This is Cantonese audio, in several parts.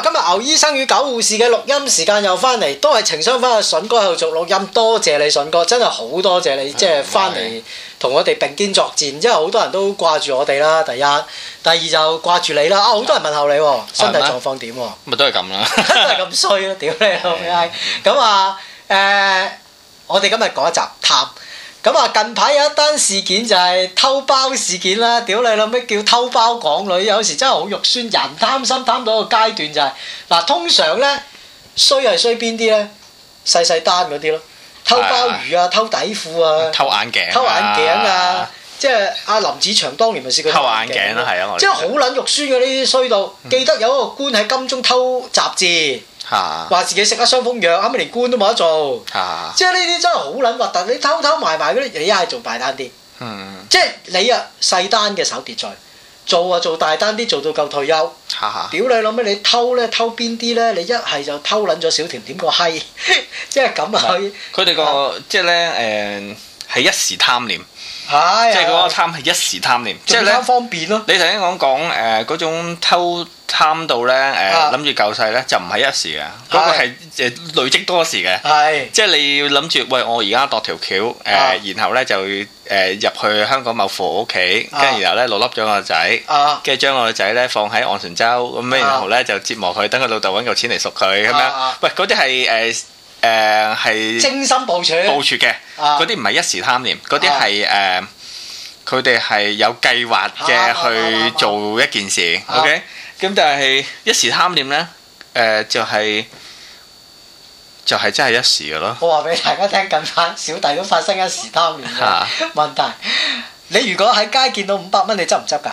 今日牛醫生與狗護士嘅錄音時間又翻嚟，都係情商翻阿筍哥喺度做錄音，多謝你筍哥，真係好多謝你，即係翻嚟同我哋並肩作戰，因為好多人都掛住我哋啦，第一，第二就掛住你啦，好多人問候你喎，身體狀況點喎？ 咪都係咁啦， 都係咁衰咯，屌你老味！咁啊我哋今日講一集探。咁啊，近排有一單事件就係偷包事件啦，屌你老味叫偷包港女，有時真係好肉酸，人貪心貪到一個階段就係、嗱，通常咧衰係衰邊啲咧？細細單嗰啲咯，偷鮑魚啊，偷底褲啊， 偷眼鏡， 偷眼鏡啊，即係阿林子祥當年咪試過偷眼鏡啦，係啊， 即係好撚肉酸嘅呢啲衰到，記得有一個官喺金鐘偷雜誌。話自己食咗傷風藥，啱啱連官都冇得做，即係呢啲真係好撚核突。你偷偷埋埋嗰啲，你一係做大單啲，即係你啊細單嘅手秩序，做啊做大單啲，做到夠退休。屌你老味，你偷咧偷邊啲咧？你一係就偷撚咗小甜甜個閪，即係咁啊可以。 佢哋個即係咧係一時貪念。即係嗰個貪係一時貪念，即係咧方便咯。 你頭先講嗰種偷貪到咧諗住救世咧，就唔係一時嘅，嗰個係累積多時嘅。係即係你要諗住，喂，我而家度條橋然後咧就入去香港某父屋企，跟住然後咧落笠咗我個仔，跟住將我個仔咧放喺昂船洲咁，然後咧就折磨佢，等佢老豆揾嚿錢嚟贖佢咁樣。喂，嗰啲係係精心部署嘅，嗰啲唔係一時貪念，嗰啲係佢哋係有計劃嘅去做一件事，OK？咁但係一時貪念咧，就係真係一時嘅咯。 我話俾大家聽，近排小弟都發生一時貪念嘅問題。你如果喺街見到500蚊，你執唔執㗎？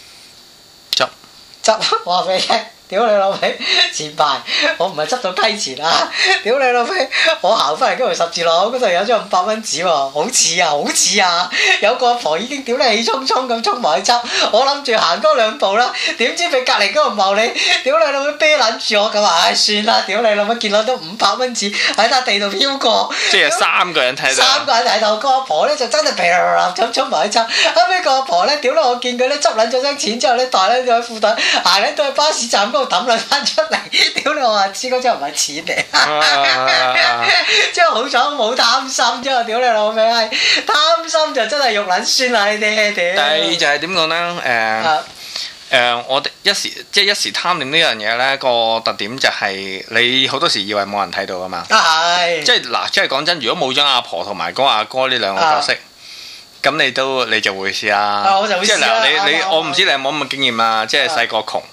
執，我話俾你聽。屌你老味！前排我唔係執到雞錢啊！屌你老味！我行翻嚟嗰條十字路嗰度有張500蚊紙喎，好似啊！有個阿婆已經屌你氣沖沖咁衝埋去執，我諗住行多2步啦，點知俾隔離嗰個茂你，屌你老味啤撚住我咁話，唉算啦！屌你老味見到都500蚊紙喺笪地度飄過， 即係3個人睇到，3 個人睇到，個阿婆咧就真係噼啦啦咁衝埋去執，後尾個阿婆咧屌你我見佢咧執撚咗張錢之後咧袋撚咗喺褲袋，行撚到去巴士站。抌兩翻出嚟，屌你我話知嗰張唔係錢嚟，即係好彩冇貪心啫，屌你老味，貪心就真係肉撚酸啦呢啲，屌！ 但係就係點講咧？我哋一時貪念呢樣嘢咧，個特點就係你好多時以為冇人睇到噶嘛，即係嗱，即係講真，如果冇咗阿婆同埋嗰阿哥呢兩個角色。咁你就會試啦，即係嗱，我唔知你有冇咁嘅經驗啊，即係細個窮，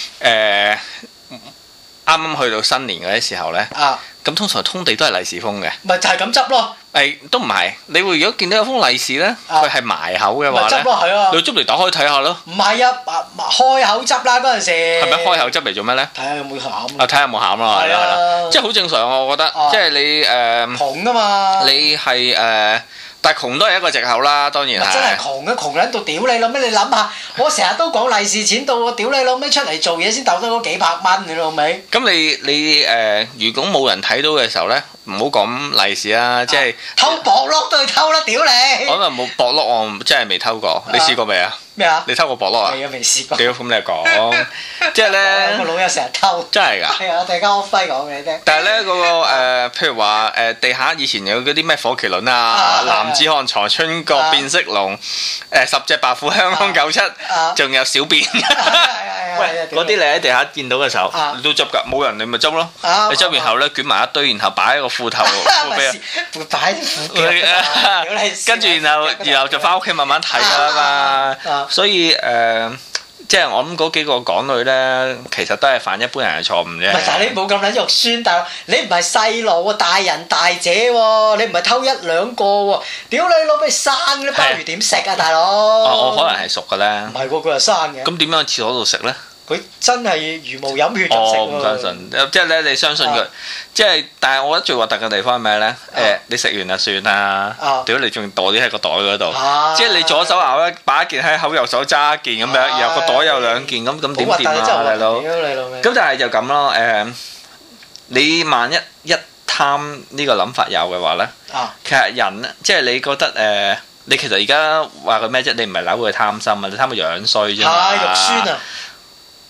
啱啱去到新年嗰啲時候咧，咁通常通地都係利是封嘅， 咪就係咁執咯。 都唔係，你會如果見到有封利是咧，佢係埋口嘅話咧，你執嚟打開睇下咯。 唔係啊，開口執啦嗰陣時。係咪開口執嚟做咩咧？ 睇下有冇餡。 睇下有冇餡咯，係啦，即係好正常啊，我覺得，即係你窮啊嘛。 你係但係窮都係一個藉口啦，當然係。 真係窮嘅，窮撚到屌你老味！你諗下，我成日都講利是錢到，我屌你老味出嚟做嘢先鬥得嗰幾百蚊，你老味。 咁你如果冇人睇到嘅時候咧，唔好講利是啦，即係偷薄碌都去偷啦，屌你！ 可能冇薄碌，我真係未偷過。你試過未啊？ 咩啊？ 你偷過薄碌啊？ 未啊，未試過。 屌，咁你講，即係咧， 我老友成日偷。 真係㗎？ 係啊，我突然間我輝講俾你聽。 但係咧，嗰個譬如話地下以前有嗰啲咩火麒麟啊、男子漢、財春角、變色龍、10隻白虎、香港97，仲有小便。喂，嗰啲你喺地下見到嘅時候，你都執㗎，冇人你咪執咯。你執完後咧捲埋一堆，然後擺喺個褲頭褲邊啊， 擺啲褲腳。 跟住然後就翻屋企慢慢睇㗎嘛。所以即係我諗嗰幾個港女咧，其實都係犯一般人嘅錯誤啫。 唔係，但係你冇咁撚肉酸，大佬，你唔係細路喎，大人大姐喎，你唔係偷1兩個喎，屌你攞俾生嗰啲鮑魚點食啊，大佬？ 我可能係熟嘅咧。 唔係喎，佢係生嘅。咁點樣喺廁所度食咧？ 佢真係如無飲血咁食喎。 唔相信，即係咧，你相信佢，即係，但係我覺得最核突嘅地方係咩咧？你食完就算啦，屌你仲袋啲喺個袋嗰度，即係你左手咬一擺一件喺口，右手揸一件咁樣，然後個袋有2件，咁點掂啊，大佬？咁但係就咁咯，你萬一貪呢個諗法有嘅話咧，其實人即係你覺得你其實而家話佢咩啫？你唔係扭佢貪心啊，你貪佢樣衰啫嘛。 肉酸啊！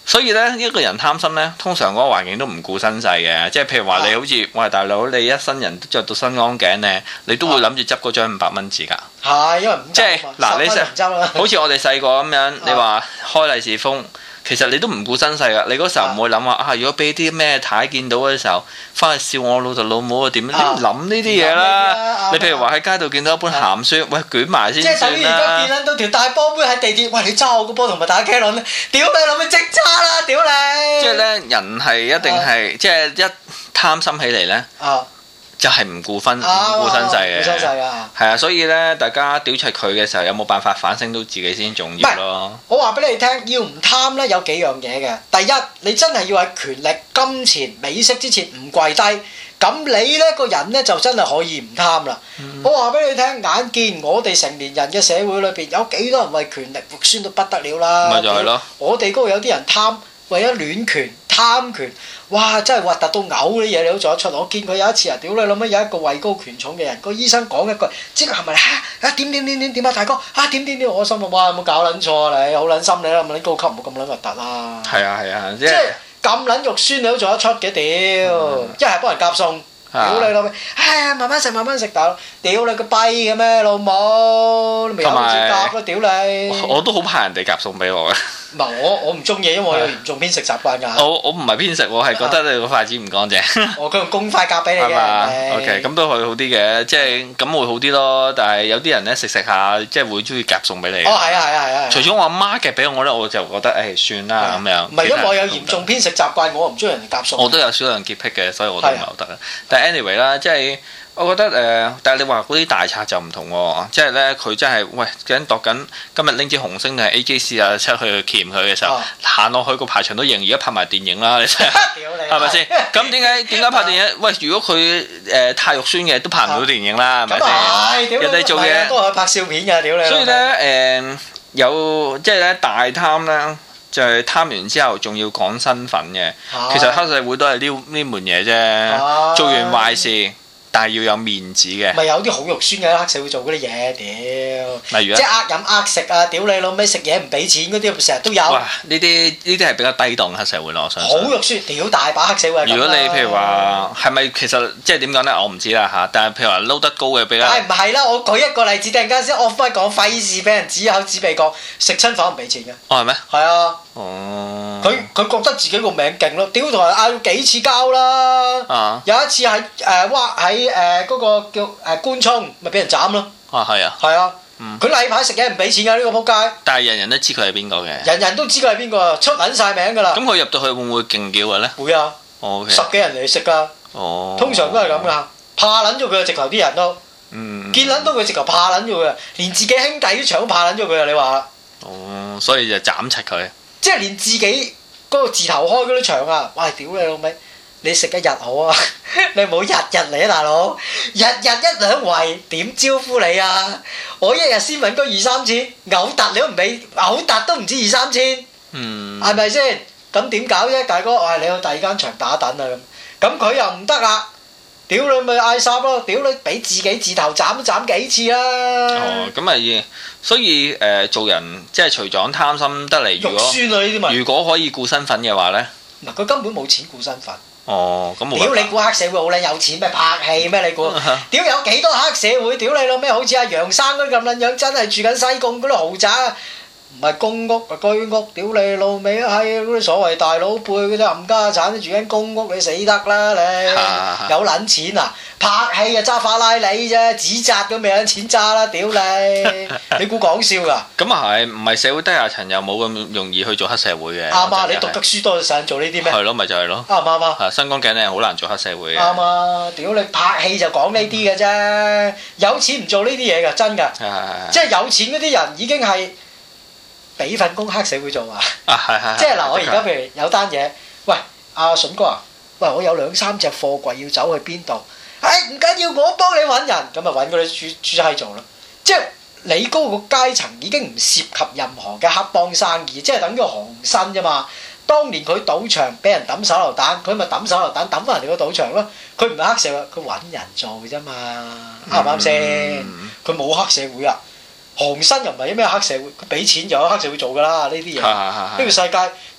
所以咧，一個人貪心咧，通常嗰個環境都唔顧身世嘅，即係譬如話你好似，喂大佬，你一生人都着到身光頸咧，你都會諗住執嗰張500蚊紙㗎。 係，因為唔即係嗱，你好似我哋細個咁樣，你話開利是封。其實你都唔顧身世㗎，你嗰時候唔會諗話啊！如果俾啲咩太見到嘅時候，翻去笑我老豆老母啊點？你唔諗呢啲嘢啦。你譬如話喺街度見到一本鹹書，喂捲埋先算啦。 即係等於而家見到條大波妹喺地鐵，喂你揸我個波同埋打茄輪咧，屌你諗佢即揸啦，屌你！即係咧，人係一定係即係一貪心起嚟咧。就係唔顧身世嘅， 顧身世啊！ 係啊，所以咧，大家屌柒佢嘅時候，有冇辦法反省到自己先重要咯？ 我話俾你聽，要唔貪咧，有幾樣嘢嘅。第一，你真係要喺權力、金錢、美色之前唔跪低，咁你咧個人咧就真係可以唔貪啦。我話俾你聽，眼見我哋成年人嘅社會裏邊有幾多人為權力肉酸到不得了啦！ 咪就係咯， 我哋嗰度有啲人貪，為咗戀權、貪權。哇！真係核突到嘔啲嘢，你都做得出。我見佢有一次啊，屌你老味，有一個位高權重嘅人，個醫生講一句，即係係咪點啊大哥點，我心諗哇有冇搞撚錯啊你，好撚心你啦，咁撚高級唔好咁撚核突啦。 係啊， 即係咁撚肉酸你都做得出嘅屌，一係幫人夾餸。屌你老味，慢慢食大佬，屌你個跛嘅咩老母，你咪有錢夾咯，屌你！ 我都好怕人哋夾餸俾我嘅。 唔係我唔中意，因為我有嚴重偏食習慣㗎。 我唔係偏食，我係覺得你個筷子唔乾淨。 佢用公筷夾俾你嘅。 OK，咁都會好啲嘅，即係咁會好啲咯。但係有啲人咧食下，即係會中意夾餸俾你。 係啊。 除咗我阿媽夾俾我咧，我就覺得算啦咁樣。 唔係因為我有嚴重偏食習慣，我唔中意人哋夾餸。 我都有少量潔癖嘅，所以我都唔係好得。但係 anyway 啦，即係。我覺得但係你話嗰啲大賊就唔同喎，即係咧佢真係喂緊度緊，今日拎支紅星定係 AJC 啊出去鉗佢嘅時候，行落去個排場都贏，而家拍埋電影啦，你真係係咪先？咁點解拍電影？喂，如果佢太肉酸嘅都拍唔到電影啦，係咪先？人哋做嘢都係拍笑片㗎，屌你！ 所以咧有即係咧大貪咧，就係貪完之後仲要講身份嘅。其實黑社會都係呢門嘢啫，做完壞事。但係要有面子嘅， 咪有啲好肉酸嘅黑社會做嗰啲嘢，屌！ 例如即係呃飲呃食啊，屌你老味食嘢唔俾錢嗰啲，成日都有。哇！ 呢啲係比較低檔嘅黑社會咯，我相信。 好肉酸，屌大把黑社會。 如果你譬如話係咪其實即係點講咧？我唔知啦嚇。但係譬如話撈得高嘅比較。 唔係啦？我舉一個例子，突然間先我翻講，費事俾人指口指鼻講，食親飯唔俾錢嘅。 哦係咩？ 係啊。 哦。 佢覺得自己個名勁咯，屌同人嗌幾次交啦。有一次喺嗰個叫官涌，咪俾人斬咯。 係啊。 係啊。佢例牌食嘢唔俾錢㗎呢個仆街。 但係人人都知佢係邊個嘅。 人人都知佢係邊個，出撚晒名㗎啦。 咁佢入到去會唔會勁叫嘅咧？ 會啊。 哦。 10幾人嚟食㗎。 哦。 通常都係咁㗎，怕撚咗佢直頭啲人都。見撚到佢直頭怕撚咗佢，連自己兄弟啲場都怕撚咗佢啊！你話。 哦，所以就斬柒佢。 即係連自己嗰個字頭開嗰啲場啊！喂，屌你老味！你食一日好啊，你唔好日日嚟啊，大佬！日日一兩圍點招呼你啊？我一日先揾嗰2、3千，嘔突你都唔俾，嘔突都唔知2、3千，係咪先？咁點搞啫，大哥？你去第二間場打躉啊咁佢又唔得啦！屌你咪嗌霎咯！屌你俾自己字頭斬都斬幾次啦！ 哦，咁咪所以做人即係除咗貪心得嚟，如果可以顧身份嘅話咧， 嗱佢根本冇錢顧身份。 哦，咁冇。 屌你估黑社會好撚有錢咩？拍戲咩？你估？屌有幾多黑社會？屌你老咩？好似阿楊生嗰啲咁撚樣，真係住緊西貢嗰啲豪宅啊！唔係公屋啊，居屋，屌你老味啊！係嗰啲所謂大佬輩嗰啲冚家產都住緊公屋，你死得啦你！有撚錢啊！拍戲啊揸法拉利啫，紙紮都未有錢揸啦！屌你！你估講笑㗎？ 咁啊係，唔係社會低下層又冇咁容易去做黑社會嘅。 啱啊！你讀得書多就想做呢啲咩？ 係咯，咪就係咯。 啱唔啱啊？ 身光頸靚好難做黑社會嘅。 啱啊！屌你拍戲就講呢啲嘅啫，有錢唔做呢啲嘢㗎，真㗎。即係有錢嗰啲人已經係。俾份工黑社會做啊！即係嗱，我而家譬如有單嘢，喂阿筍哥啊，喂我有2、3隻貨櫃要走去邊度？唔緊要，我幫你揾人，咁啊揾嗰啲豬閪做咯。即係你嗰個階層已經唔涉及任何嘅黑幫生意，即係等於韓新啫嘛。當年佢賭場俾人抌手榴彈，佢咪抌手榴彈抌翻人哋個賭場咯。佢唔係黑社會，佢揾人做啫嘛，啱唔啱先？佢冇黑社會啊！韓新又唔係咩黑社會，佢俾錢就有黑社會做㗎啦呢啲嘢。呢個世界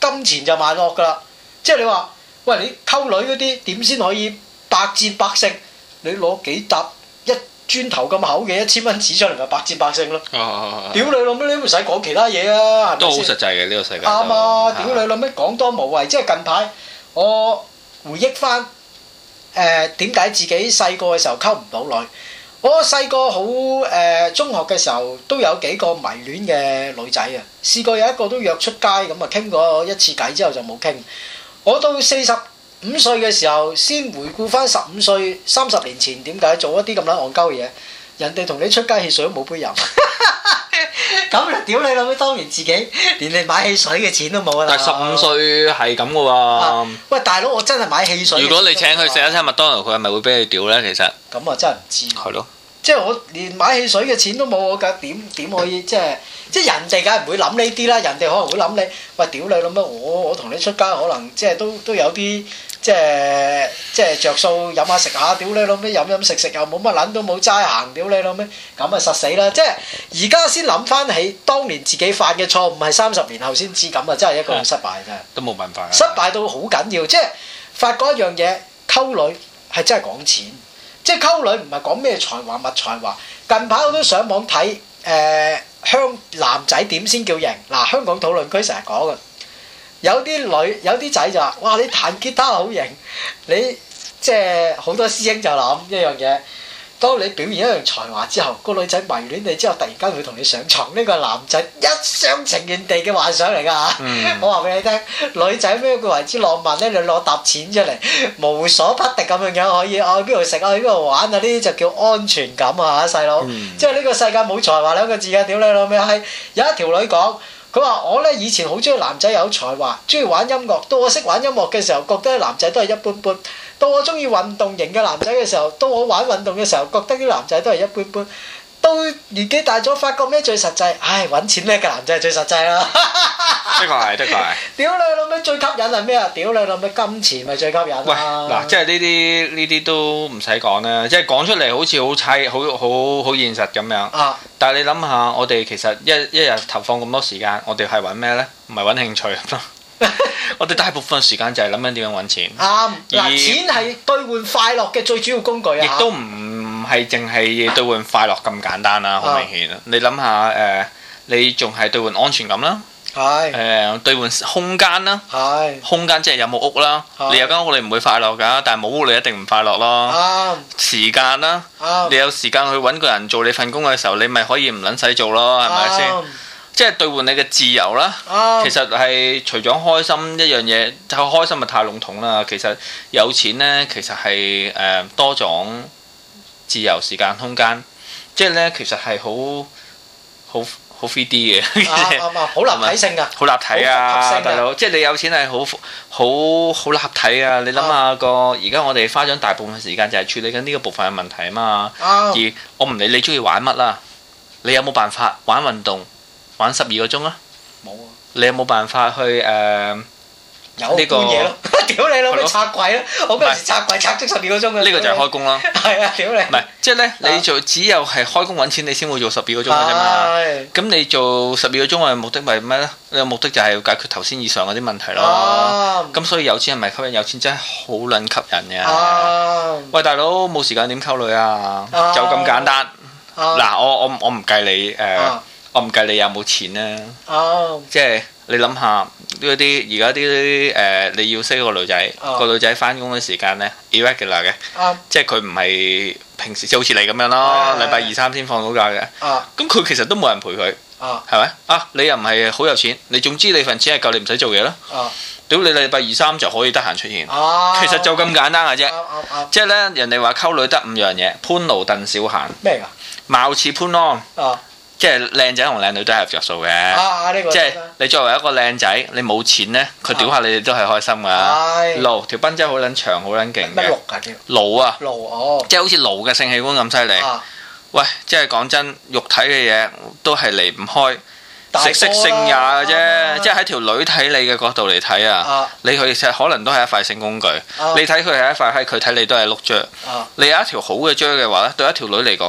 金錢就萬惡㗎啦。即係你話，喂，你溝女嗰啲點先可以百戰百勝？你攞幾沓一磚頭咁厚嘅1000蚊紙出嚟咪百戰百勝咯。屌你老味，你唔使講其他嘢啊，係咪先？都好實際嘅呢個世界。 啱啊！屌你老味，講多無謂。即係近排我回憶翻點解自己細個嘅時候溝唔到女。我細個好中學嘅時候都有幾個迷戀嘅女仔啊，試過有一個都約出街咁啊，傾過一次偈之後就冇傾。我到45歲嘅時候先回顧翻15歲30年前點解做一啲咁撚戇鳩嘅嘢，人哋同你出街汽水都冇杯飲。咁屌你老味，當年自己連你買汽水嘅錢都冇啊！ 但係15歲係咁嘅喎。 喂，大佬，我真係買汽水。如果你請佢食一餐麥當勞，佢係咪會俾你屌咧？其實咁啊，真係唔知。 係咯。 即係我連買汽水嘅錢都冇，我點可以即係人哋梗係唔會諗呢啲啦，人哋可能會諗你，喂，屌你老味，我同你出街可能即係都有啲即係着數飲下食下，屌你老味，飲食又冇乜撚都冇齋行，屌你老味，咁啊實死啦！即係而家先諗翻起當年自己犯嘅錯誤係30年後先知，咁啊真係一個好失敗真係。 都冇辦法。 失敗到好緊要，即係發覺一樣嘢，溝女係真係講錢。即係溝女唔係講咩才華乜才華，近排我都上網睇男仔點先叫型。嗱，香港討論區成日講嘅，有啲仔就話：哇，你彈吉他好型，你即係好多師兄就諗一樣嘢。當你表現一樣才華之後，個女仔迷戀你之後，突然間會同你上床，呢個係男仔一廂情願地嘅幻想嚟㗎嚇。我話俾你聽，女仔咩叫為之浪漫咧？你攞沓錢出嚟，無所不敵咁樣可以去邊度食啊？去邊度玩啊？呢啲就叫安全感啊嚇，細佬。即係呢個世界冇才華兩個字嘅，屌你老味閪！有一條女講，佢話我咧以前好中意男仔有才華，中意玩音樂。到我識玩音樂嘅時候，覺得男仔都係一般般。到我中意運動型嘅男仔嘅時候，到我玩運動嘅時候，覺得啲男仔都係一般般。到年紀大咗，發覺咩最實際？唉，揾錢叻嘅男仔係最實際啦。 的確係。 屌你老味，最吸引係咩啊？屌你老味，金錢咪最吸引啊！ 喂，嗱，即係呢啲都唔使講啦，即係講出嚟好似好猜，好現實咁樣。但係你諗下，我哋其實一日投放咁多時間，我哋係揾咩呢？唔係揾興趣咯。我哋大部分時間就係諗緊點樣揾錢。啱。錢係兌換快樂嘅最主要工具啊！亦都唔係淨係兌換快樂咁簡單啦，好明顯。你諗下你仲係兌換安全感啦。係。兌換空間啦。係。空間即係有冇屋啦。你有間屋你唔會快樂㗎，但係冇屋你一定唔快樂咯。啱。時間啦。啱。你有時間去揾個人做你份工嘅時候，你咪可以唔撚使做咯，係咪先？即係兌換你嘅自由啦，其實係除咗開心一樣嘢，就開心咪太籠統啦。其實有錢呢，其實係多種自由、時間、空間，即係呢，其實係好 3D 嘅， 好立體性㗎， 好立體啊，大佬！即係你有錢係好立體啊！你諗下而家我哋花咗大部分時間就係處理緊呢個部分嘅問題啊嘛。而我唔理你中意玩乜啦，你有冇辦法玩運動？玩12個鐘啊！冇啊！你有冇辦法去有呢個嘢咯？屌你老味拆櫃啦！我嗰陣時拆櫃拆足12個鐘嘅。呢個就係開工啦。係啊！屌你！唔係即係咧，你做只有係開工揾錢，你先會做12個鐘嘅啫嘛。咁你做12個鐘嘅目的係咩咧？你個目的就係要解決頭先以上嗰啲問題咯。咁所以有錢係咪吸引？有錢真係好撚吸引嘅。喂，大佬冇時間點溝女啊？就咁簡單。嗱，我唔計你我唔計你有冇錢咧，即係你諗下嗰啲而家啲你要識一個女仔，個女仔翻工嘅時間咧 irregular 嘅，即係佢唔係平時即係好似你咁樣咯，禮拜2、3先放到假嘅，咁佢其實都冇人陪佢，係咪啊？你又唔係好有錢，你總之你份錢係夠你唔使做嘢咯，屌你禮拜2、3就可以得閒出現，其實就咁簡單嘅啫，即係咧人哋話溝女得5樣嘢，潘驢鄧小閒，咩㗎？貌似潘安。即係靚仔同靚女都係着數嘅，即係你作為一個靚仔，你冇錢咧，佢屌下你哋都係開心㗎。驢條賓周好撚長，好撚勁嘅。咩驢㗎叫？驢啊！驢哦，即係好似驢嘅性器官咁犀利。喂，即係講真，肉體嘅嘢都係離唔開食色性也嘅啫。即係喺條女睇你嘅角度嚟睇啊，你其實可能都係一塊性工具。你睇佢係一塊閪，佢睇你都係碌啫。你有一條好嘅啫嘅話咧，對一條女嚟講咧，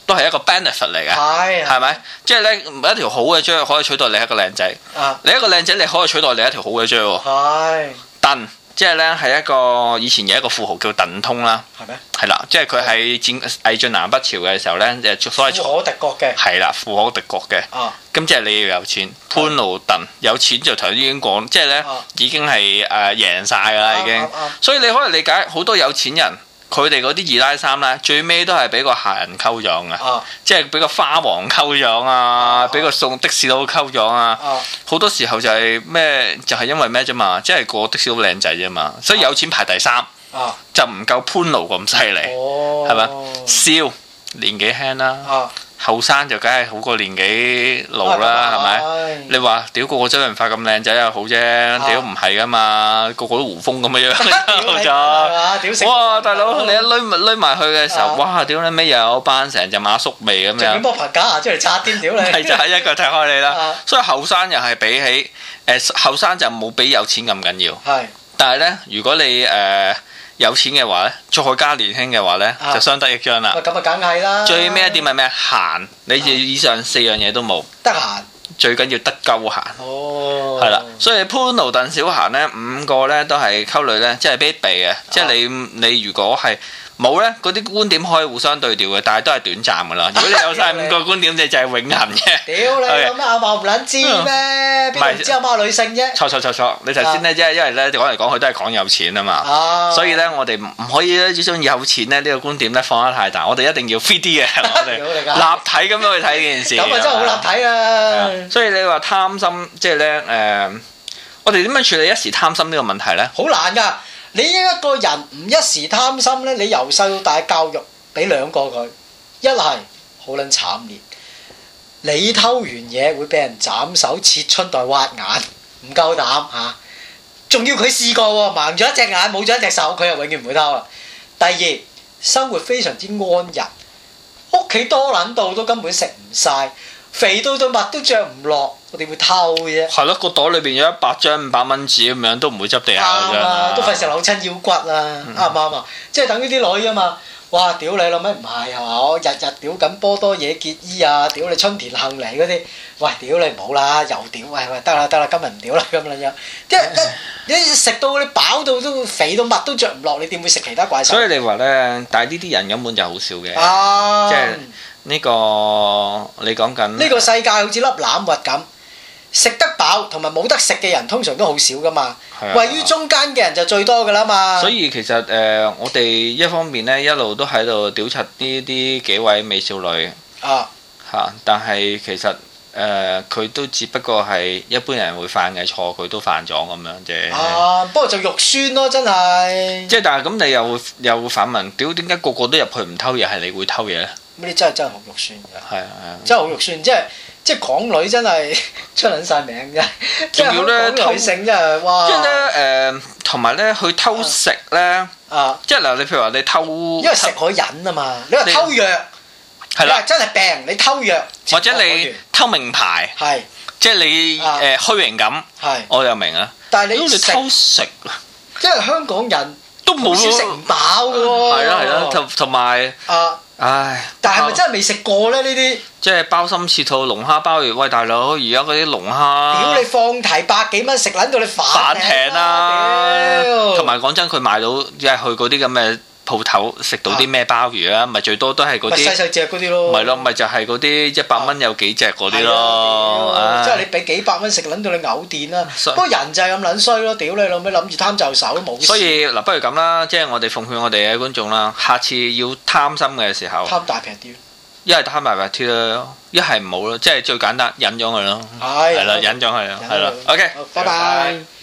都係一個 benefit 嚟嘅，係咪？即係咧一條好嘅張可以取代你一個靚仔，你一個靚仔你可以取代你一條好嘅張喎。鄧即係咧係一個以前有一個富豪叫鄧通啦，係咩？係啦，即係佢係魏晉南北朝嘅時候咧，所謂富可敵國嘅， 係啦，富可敵國嘅。咁即係你要有錢，潘怒鄧有錢就頭先已經講，即係咧已經係贏晒㗎啦已經。所以你可以理解好多有錢人。佢哋嗰啲二奶三咧，最尾都係俾個客人溝咗嘅，即係俾個花王溝咗啊，俾個送的士佬溝咗啊，好多時候就係咩，就係因為咩啫嘛，即係個的士佬靚仔啫嘛，所以有錢排第三，就唔夠潘奴咁犀利，係咪？笑年紀輕啦。後生就梗係好過年紀老啦，係咪？你話屌個周潤發咁靚仔又好啫，屌唔係噶嘛，個個都胡風咁嘅樣。哇！大佬你一攆埋去嘅時候，哇！屌你咩又有班成隻馬叔味咁樣。仲要剝棚假牙出嚟擦添，屌你！ 係就係一腳踢開你啦。所以後生又係比起後生就冇比有錢咁緊要。係。但係咧，如果你有錢嘅話咧，再加年輕嘅話咧，就相得益彰啦。 咁啊，梗係啦。 最尾一點係咩？閒，你以上4樣嘢都冇。 得閒。 最緊要得鳩閒。哦。係啦，所以潘奴鄧小閒咧5個咧都係溝女咧，即係必備嘅。即係你如果係冇咧，嗰啲觀點可以互相對調嘅，但係都係短暫噶啦。如果你有晒5個觀點，你就係永恆嘅。 屌你有咩阿茂唔撚知咩？邊度知阿媽女性啫？ 錯！你頭先咧，即係因為咧講嚟講去都係講有錢啊嘛。所以咧，我哋唔可以咧只將有錢咧呢個觀點咧放得太大，我哋一定要 3D 嘅，我哋立體咁樣去睇呢件事。 咁啊真係好立體啊！ 所以你話貪心，即係咧我哋點樣處理一時貪心呢個問題咧？ 好難㗎！你一個人唔一時貪心咧，你由細到大教育俾2個佢，一係好撚慘烈，你偷完嘢會俾人斬手切春袋挖眼，唔夠膽嚇，仲要佢試過喎，盲咗一隻眼冇咗一隻手，佢又永遠唔會偷啦。第二，生活非常之安逸，屋企多撚到都根本食唔晒，肥到襪都着唔落。我哋會偷嘅啫，係咯，個袋裏邊有100張500蚊紙咁樣，都唔會執地下嘅啫， 都費事扭親腰骨啊，啱唔啱啊？即係等於啲女啊嘛，哇！屌你老味唔係係嘛？我日日屌緊波多野結衣啊，屌你春田杏梨嗰啲，喂屌你唔好啦，又屌喂得啦，今日唔屌啦咁樣，即係你食到你飽到都肥到襪都着唔落，你點會食其他怪獸？所以你話咧，但係呢啲人根本就好少嘅，即係呢個你講緊呢個世界好似粒欖核咁。食得飽同埋冇得食嘅人通常都好少噶嘛，位於中間嘅人就最多噶啦嘛。 所以其實我哋一方面咧一路都喺度屌柒呢啲幾位美少女但係其實佢都只不過係一般人會犯嘅錯，佢都犯咗咁樣啫。 不過就肉酸咯，真係。 即係但係咁你又會反問，屌點解個個都入去唔偷嘢，係你會偷嘢咧？ 咁你真係好肉酸㗎。係真係好肉酸，即係港女真係出撚晒名啫，仲要咧偷性真係哇！ 即係咧同埋咧去偷食咧即係嗱，你譬如話你偷， 因為食可忍啊嘛。你話偷藥係啦，真係病你偷藥， 或者你偷名牌係，即係你虛榮感係，我又明啊。但係你偷食， 因為香港人都冇少食唔飽嘅喎。 係啦，同埋唉， 但係咪真係未食過咧？呢啲即係鮑參翅肚、龍蝦鮑魚。喂，大佬，而家嗰啲龍蝦， 屌你放題100幾蚊食撚到你反艇啦！同埋講真，佢賣到即係去嗰啲咁嘅鋪頭食到啲咩鮑魚啊？咪最多都係嗰啲細細隻嗰啲咯。 咪咯，咪就係嗰啲100蚊有幾隻嗰啲咯。 即係你俾幾百蚊食撚到你嘔電啦！不過人就係咁撚衰咯，屌你老味諗住貪就手都冇事。 所以嗱，不如咁啦，即係我哋奉勸我哋嘅觀眾啦，下次要貪心嘅時候， 貪大平啲。 一係貪大平啲啦，一係唔好啦，即係最簡單忍咗佢咯。係啦，忍咗佢啦，係啦。OK， 拜拜。